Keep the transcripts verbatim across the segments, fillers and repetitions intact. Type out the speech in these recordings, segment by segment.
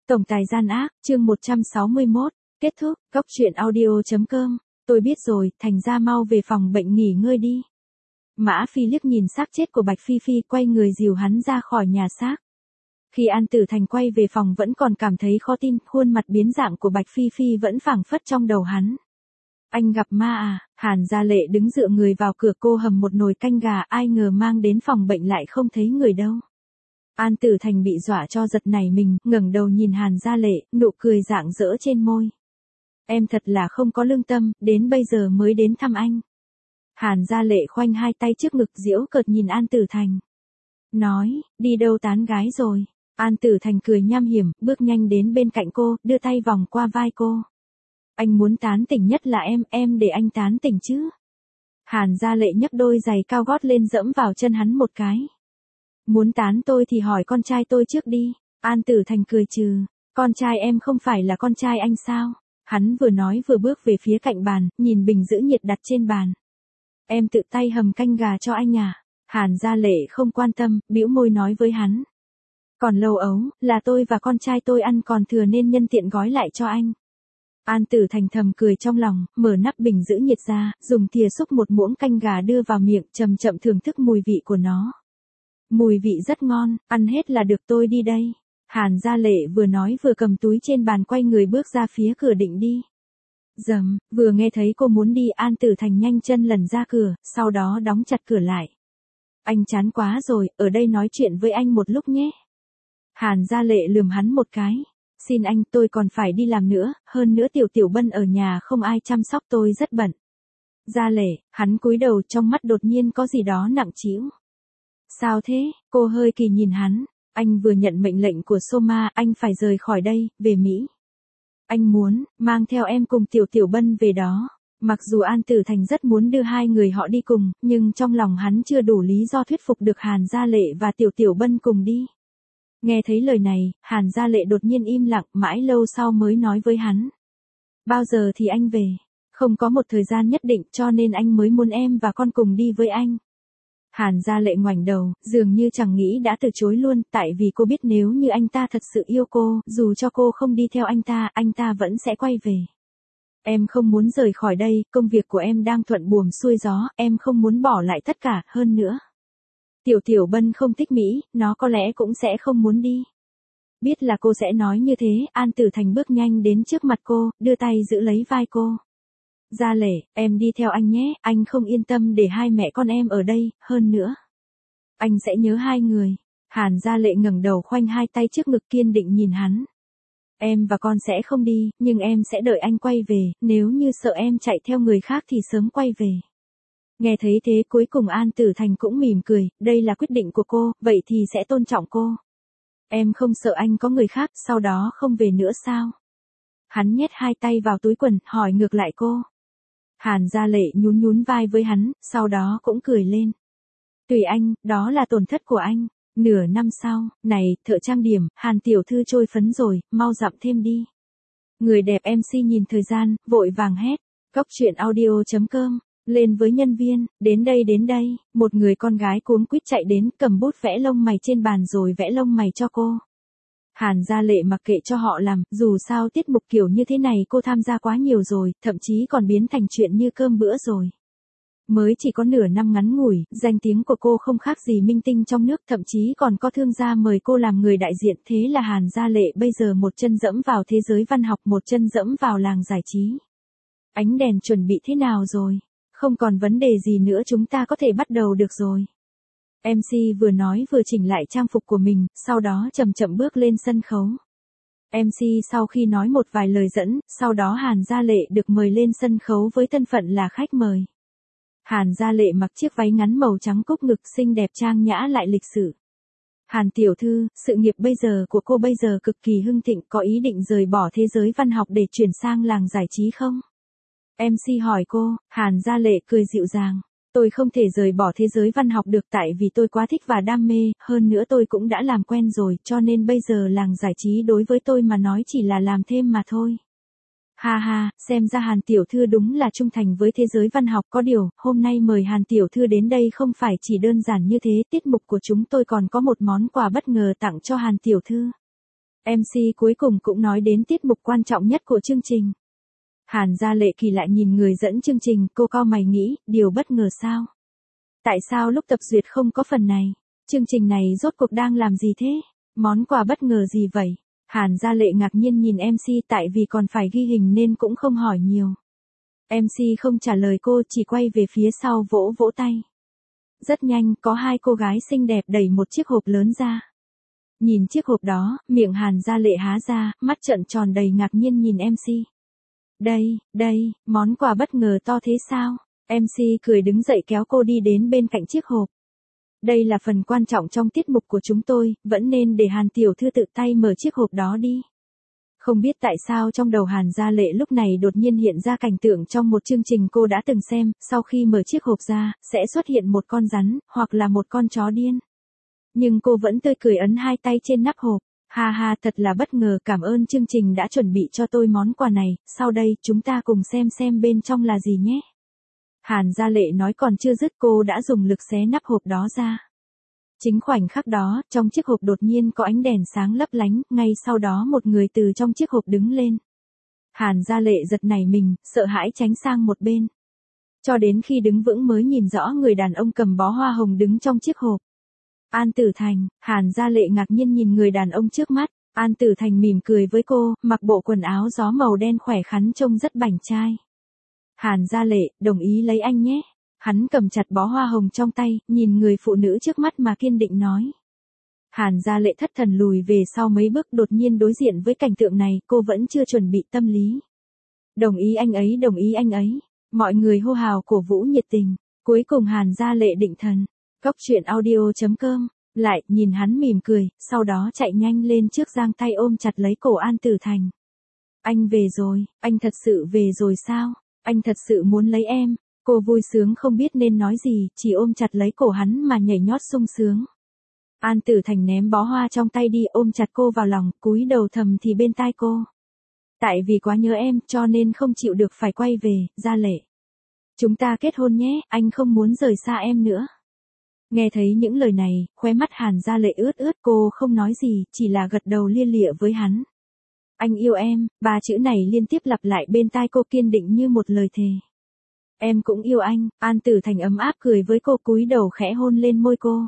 Tổng tài gian ác, chương một trăm sáu mươi mốt, kết thúc, góc truyện audio chấm com, tôi biết rồi, thành ra mau về phòng bệnh nghỉ ngơi đi. Mã Phi liếc nhìn xác chết của Bạch Phi Phi, quay người dìu hắn ra khỏi nhà xác. Khi An Tử Thành quay về phòng vẫn còn cảm thấy khó tin, khuôn mặt biến dạng của Bạch Phi Phi vẫn phảng phất trong đầu hắn. Anh gặp ma à? Hàn Gia Lệ đứng dựa người vào cửa, cô hầm một nồi canh gà, ai ngờ mang đến phòng bệnh lại không thấy người đâu. An Tử Thành bị dọa cho giật nảy mình, ngẩng đầu nhìn Hàn Gia Lệ, nụ cười rạng rỡ trên môi. Em thật là không có lương tâm, đến bây giờ mới đến thăm anh. Hàn Gia Lệ khoanh hai tay trước ngực giễu cợt nhìn An Tử Thành. Nói, đi đâu tán gái rồi? An Tử Thành cười nham hiểm, bước nhanh đến bên cạnh cô, đưa tay vòng qua vai cô. Anh muốn tán tỉnh nhất là em, em để anh tán tỉnh chứ. Hàn Gia Lệ nhấc đôi giày cao gót lên dẫm vào chân hắn một cái. Muốn tán tôi thì hỏi con trai tôi trước đi. An Tử Thành cười trừ, con trai em không phải là con trai anh sao? Hắn vừa nói vừa bước về phía cạnh bàn, nhìn bình giữ nhiệt đặt trên bàn. Em tự tay hầm canh gà cho anh à? Hàn Gia Lệ không quan tâm, bĩu môi nói với hắn. Còn lâu ấu, là tôi và con trai tôi ăn còn thừa nên nhân tiện gói lại cho anh. An Tử Thành thầm cười trong lòng, mở nắp bình giữ nhiệt ra, dùng thìa xúc một muỗng canh gà đưa vào miệng, chậm chậm thưởng thức mùi vị của nó. Mùi vị rất ngon, ăn hết là được, tôi đi đây. Hàn Gia Lệ vừa nói vừa cầm túi trên bàn quay người bước ra phía cửa định đi. Dầm, vừa nghe thấy cô muốn đi, An Tử Thành nhanh chân lần ra cửa, sau đó đóng chặt cửa lại. Anh chán quá rồi, ở đây nói chuyện với anh một lúc nhé. Hàn Gia Lệ lườm hắn một cái. Xin anh, tôi còn phải đi làm nữa, hơn nữa Tiểu Tiểu Bân ở nhà không ai chăm sóc, tôi rất bận. Gia Lệ, hắn cúi đầu, trong mắt đột nhiên có gì đó nặng trĩu. Sao thế? Cô hơi kỳ nhìn hắn. Anh vừa nhận mệnh lệnh của Soma, anh phải rời khỏi đây, về Mỹ. Anh muốn, mang theo em cùng Tiểu Tiểu Bân về đó. Mặc dù An Tử Thành rất muốn đưa hai người họ đi cùng, nhưng trong lòng hắn chưa đủ lý do thuyết phục được Hàn Gia Lệ và Tiểu Tiểu Bân cùng đi. Nghe thấy lời này, Hàn Gia Lệ đột nhiên im lặng, mãi lâu sau mới nói với hắn. Bao giờ thì anh về? Không có một thời gian nhất định, cho nên anh mới muốn em và con cùng đi với anh. Hàn Gia Lệ ngoảnh đầu, dường như chẳng nghĩ đã từ chối luôn, tại vì cô biết nếu như anh ta thật sự yêu cô, dù cho cô không đi theo anh ta, anh ta vẫn sẽ quay về. Em không muốn rời khỏi đây, công việc của em đang thuận buồm xuôi gió, em không muốn bỏ lại tất cả, hơn nữa. Tiểu Tiểu Bân không thích Mỹ, nó có lẽ cũng sẽ không muốn đi. Biết là cô sẽ nói như thế, An Tử Thành bước nhanh đến trước mặt cô, đưa tay giữ lấy vai cô. Gia Lệ, em đi theo anh nhé, anh không yên tâm để hai mẹ con em ở đây, hơn nữa. Anh sẽ nhớ hai người. Hàn Gia Lệ ngẩng đầu khoanh hai tay trước ngực kiên định nhìn hắn. Em và con sẽ không đi, nhưng em sẽ đợi anh quay về, nếu như sợ em chạy theo người khác thì sớm quay về. Nghe thấy thế cuối cùng An Tử Thành cũng mỉm cười, đây là quyết định của cô, vậy thì sẽ tôn trọng cô. Em không sợ anh có người khác, sau đó không về nữa sao? Hắn nhét hai tay vào túi quần, hỏi ngược lại cô. Hàn Gia Lệ nhún nhún vai với hắn, sau đó cũng cười lên. Tùy anh, đó là tổn thất của anh. Nửa năm sau, này, thợ trang điểm, Hàn tiểu thư trôi phấn rồi, mau dặm thêm đi. Người đẹp em xê nhìn thời gian, vội vàng hét. Góc truyện audio chấm com, lên với nhân viên, đến đây đến đây, một người con gái cuống quýt chạy đến, cầm bút vẽ lông mày trên bàn rồi vẽ lông mày cho cô. Hàn Gia Lệ mặc kệ cho họ làm, dù sao tiết mục kiểu như thế này cô tham gia quá nhiều rồi, thậm chí còn biến thành chuyện như cơm bữa rồi. Mới chỉ có nửa năm ngắn ngủi, danh tiếng của cô không khác gì minh tinh trong nước, thậm chí còn có thương gia mời cô làm người đại diện, thế là Hàn Gia Lệ bây giờ một chân dẫm vào thế giới văn học, một chân dẫm vào làng giải trí. Ánh đèn chuẩn bị thế nào rồi? Không còn vấn đề gì nữa, chúng ta có thể bắt đầu được rồi. em xê vừa nói vừa chỉnh lại trang phục của mình, sau đó chậm chậm bước lên sân khấu. em xê sau khi nói một vài lời dẫn, sau đó Hàn Gia Lệ được mời lên sân khấu với thân phận là khách mời. Hàn Gia Lệ mặc chiếc váy ngắn màu trắng cúc ngực xinh đẹp trang nhã lại lịch sự. Hàn tiểu thư, sự nghiệp bây giờ của cô bây giờ cực kỳ hưng thịnh, có ý định rời bỏ thế giới văn học để chuyển sang làng giải trí không? em xê hỏi cô, Hàn Gia Lệ cười dịu dàng. Tôi không thể rời bỏ thế giới văn học được tại vì tôi quá thích và đam mê, hơn nữa tôi cũng đã làm quen rồi, cho nên bây giờ làng giải trí đối với tôi mà nói chỉ là làm thêm mà thôi. Ha ha, xem ra Hàn tiểu thư đúng là trung thành với thế giới văn học, có điều, hôm nay mời Hàn tiểu thư đến đây không phải chỉ đơn giản như thế, tiết mục của chúng tôi còn có một món quà bất ngờ tặng cho Hàn tiểu thư. em xê cuối cùng cũng nói đến tiết mục quan trọng nhất của chương trình. Hàn Gia Lệ kỳ lại nhìn người dẫn chương trình, cô cau mày nghĩ, điều bất ngờ sao? Tại sao lúc tập duyệt không có phần này? Chương trình này rốt cuộc đang làm gì thế? Món quà bất ngờ gì vậy? Hàn Gia Lệ ngạc nhiên nhìn em xê tại vì còn phải ghi hình nên cũng không hỏi nhiều. em xê không trả lời cô, chỉ quay về phía sau vỗ vỗ tay. Rất nhanh, có hai cô gái xinh đẹp đẩy một chiếc hộp lớn ra. Nhìn chiếc hộp đó, miệng Hàn Gia Lệ há ra, mắt trợn tròn đầy ngạc nhiên nhìn em xê. Đây, đây, món quà bất ngờ to thế sao? em xê cười đứng dậy kéo cô đi đến bên cạnh chiếc hộp. Đây là phần quan trọng trong tiết mục của chúng tôi, vẫn nên để Hàn tiểu thư tự tay mở chiếc hộp đó đi. Không biết tại sao trong đầu Hàn Gia Lệ lúc này đột nhiên hiện ra cảnh tượng trong một chương trình cô đã từng xem, sau khi mở chiếc hộp ra, sẽ xuất hiện một con rắn, hoặc là một con chó điên. Nhưng cô vẫn tươi cười ấn hai tay trên nắp hộp. Ha ha, thật là bất ngờ, cảm ơn chương trình đã chuẩn bị cho tôi món quà này, sau đây chúng ta cùng xem xem bên trong là gì nhé. Hàn Gia Lệ nói còn chưa dứt cô đã dùng lực xé nắp hộp đó ra. Chính khoảnh khắc đó, trong chiếc hộp đột nhiên có ánh đèn sáng lấp lánh, ngay sau đó một người từ trong chiếc hộp đứng lên. Hàn Gia Lệ giật nảy mình, sợ hãi tránh sang một bên. Cho đến khi đứng vững mới nhìn rõ người đàn ông cầm bó hoa hồng đứng trong chiếc hộp. An Tử Thành. Hàn Gia Lệ ngạc nhiên nhìn người đàn ông trước mắt. An Tử Thành mỉm cười với cô, mặc bộ quần áo gió màu đen khỏe khoắn trông rất bảnh trai. Hàn Gia Lệ, đồng ý lấy anh nhé. Hắn cầm chặt bó hoa hồng trong tay, nhìn người phụ nữ trước mắt mà kiên định nói. Hàn Gia Lệ thất thần lùi về sau mấy bước, đột nhiên đối diện với cảnh tượng này, cô vẫn chưa chuẩn bị tâm lý. Đồng ý anh ấy, đồng ý anh ấy. Mọi người hô hào cổ vũ nhiệt tình. Cuối cùng Hàn Gia Lệ định thần. Góc truyện audio chấm com, lại, nhìn hắn mỉm cười, sau đó chạy nhanh lên trước giang tay ôm chặt lấy cổ An Tử Thành. Anh về rồi, anh thật sự về rồi sao? Anh thật sự muốn lấy em. Cô vui sướng không biết nên nói gì, chỉ ôm chặt lấy cổ hắn mà nhảy nhót sung sướng. An Tử Thành ném bó hoa trong tay đi, ôm chặt cô vào lòng, cúi đầu thầm thì bên tai cô. Tại vì quá nhớ em, cho nên không chịu được phải quay về, Gia Lệ. Chúng ta kết hôn nhé, anh không muốn rời xa em nữa. Nghe thấy những lời này, khóe mắt Hàn Gia Lệ ướt ướt, cô không nói gì, chỉ là gật đầu lia lịa với hắn. Anh yêu em, ba chữ này liên tiếp lặp lại bên tai cô kiên định như một lời thề. Em cũng yêu anh. An Tử Thành ấm áp cười với cô, cúi đầu khẽ hôn lên môi cô.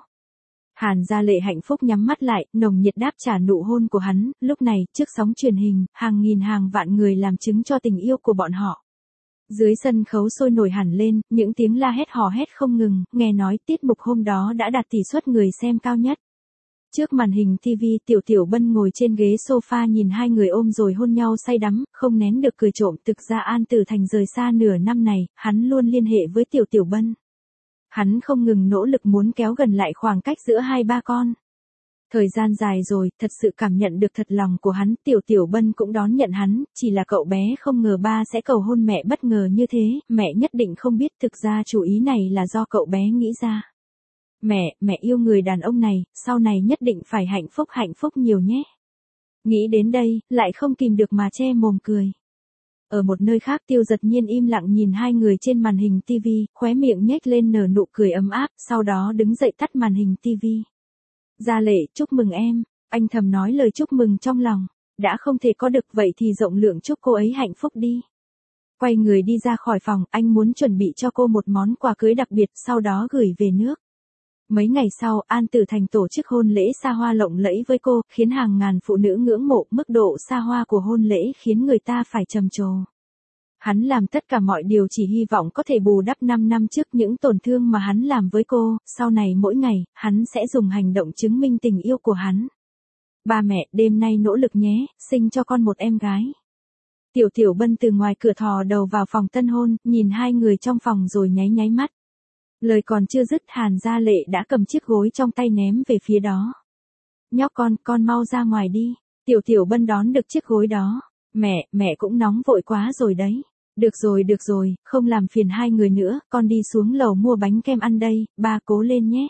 Hàn Gia Lệ hạnh phúc nhắm mắt lại, nồng nhiệt đáp trả nụ hôn của hắn. Lúc này, trước sóng truyền hình, hàng nghìn hàng vạn người làm chứng cho tình yêu của bọn họ. Dưới sân khấu sôi nổi hẳn lên, những tiếng la hét hò hét không ngừng, nghe nói tiết mục hôm đó đã đạt tỷ suất người xem cao nhất. Trước màn hình ti vi, Tiểu Tiểu Bân ngồi trên ghế sofa nhìn hai người ôm rồi hôn nhau say đắm, không nén được cười trộm. Thực ra An Tử Thành rời xa nửa năm này, hắn luôn liên hệ với Tiểu Tiểu Bân. Hắn không ngừng nỗ lực muốn kéo gần lại khoảng cách giữa hai ba con. Thời gian dài rồi, thật sự cảm nhận được thật lòng của hắn, Tiểu Tiểu Bân cũng đón nhận hắn, chỉ là cậu bé không ngờ ba sẽ cầu hôn mẹ bất ngờ như thế, mẹ nhất định không biết, thực ra chủ ý này là do cậu bé nghĩ ra. Mẹ, mẹ yêu người đàn ông này, sau này nhất định phải hạnh phúc hạnh phúc nhiều nhé. Nghĩ đến đây, lại không kìm được mà che mồm cười. Ở một nơi khác, Tiêu Dật Nhiên im lặng nhìn hai người trên màn hình ti vi, khóe miệng nhếch lên nở nụ cười ấm áp, sau đó đứng dậy tắt màn hình ti vi. Gia Lệ, chúc mừng em. Anh thầm nói lời chúc mừng trong lòng. Đã không thể có được vậy thì rộng lượng chúc cô ấy hạnh phúc đi. Quay người đi ra khỏi phòng, anh muốn chuẩn bị cho cô một món quà cưới đặc biệt, sau đó gửi về nước. Mấy ngày sau, An Tử Thành tổ chức hôn lễ xa hoa lộng lẫy với cô, khiến hàng ngàn phụ nữ ngưỡng mộ. Mức độ xa hoa của hôn lễ khiến người ta phải trầm trồ. Hắn làm tất cả mọi điều chỉ hy vọng có thể bù đắp năm năm trước những tổn thương mà hắn làm với cô, sau này mỗi ngày, hắn sẽ dùng hành động chứng minh tình yêu của hắn. Ba mẹ, đêm nay nỗ lực nhé, sinh cho con một em gái. Tiểu Tiểu Bân từ ngoài cửa thò đầu vào phòng tân hôn, nhìn hai người trong phòng rồi nháy nháy mắt. Lời còn chưa dứt, Hàn Gia Lệ đã cầm chiếc gối trong tay ném về phía đó. Nhóc con, con mau ra ngoài đi. Tiểu Tiểu Bân đón được chiếc gối đó. Mẹ, mẹ cũng nóng vội quá rồi đấy. Được rồi, được rồi, không làm phiền hai người nữa, con đi xuống lầu mua bánh kem ăn đây, ba cố lên nhé.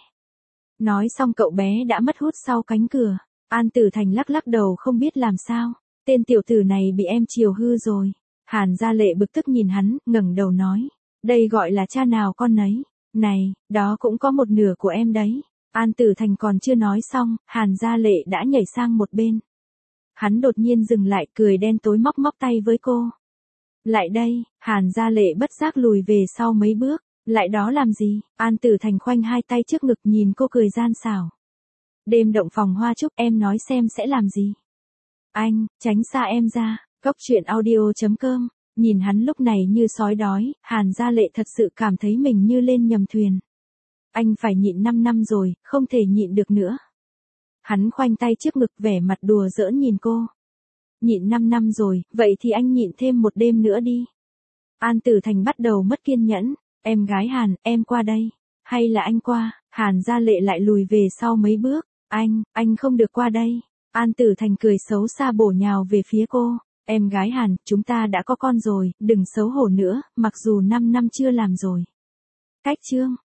Nói xong cậu bé đã mất hút sau cánh cửa. An Tử Thành lắc lắc đầu không biết làm sao. Tên tiểu tử này bị em chiều hư rồi. Hàn Gia Lệ bực tức nhìn hắn, ngẩng đầu nói. Đây gọi là cha nào con nấy. Này, đó cũng có một nửa của em đấy. An Tử Thành còn chưa nói xong, Hàn Gia Lệ đã nhảy sang một bên. Hắn đột nhiên dừng lại, cười đen tối móc móc tay với cô. Lại đây, Hàn Gia Lệ bất giác lùi về sau mấy bước. Lại đó làm gì? An Tử Thành khoanh hai tay trước ngực nhìn cô cười gian xảo. Đêm động phòng hoa chúc, em nói xem sẽ làm gì? Anh, tránh xa em ra. Cốc truyện audio chấm com. Nhìn hắn lúc này như sói đói, Hàn Gia Lệ thật sự cảm thấy mình như lên nhầm thuyền. Anh phải nhịn năm năm rồi, không thể nhịn được nữa. Hắn khoanh tay trước ngực vẻ mặt đùa giỡn nhìn cô. Nhịn năm năm rồi, vậy thì anh nhịn thêm một đêm nữa đi. An Tử Thành bắt đầu mất kiên nhẫn. Em gái Hàn, em qua đây. Hay là anh qua? Hàn Gia Lệ lại lùi về sau mấy bước. Anh, anh không được qua đây. An Tử Thành cười xấu xa bổ nhào về phía cô. Em gái Hàn, chúng ta đã có con rồi, đừng xấu hổ nữa, mặc dù năm năm chưa làm rồi. Cách chương.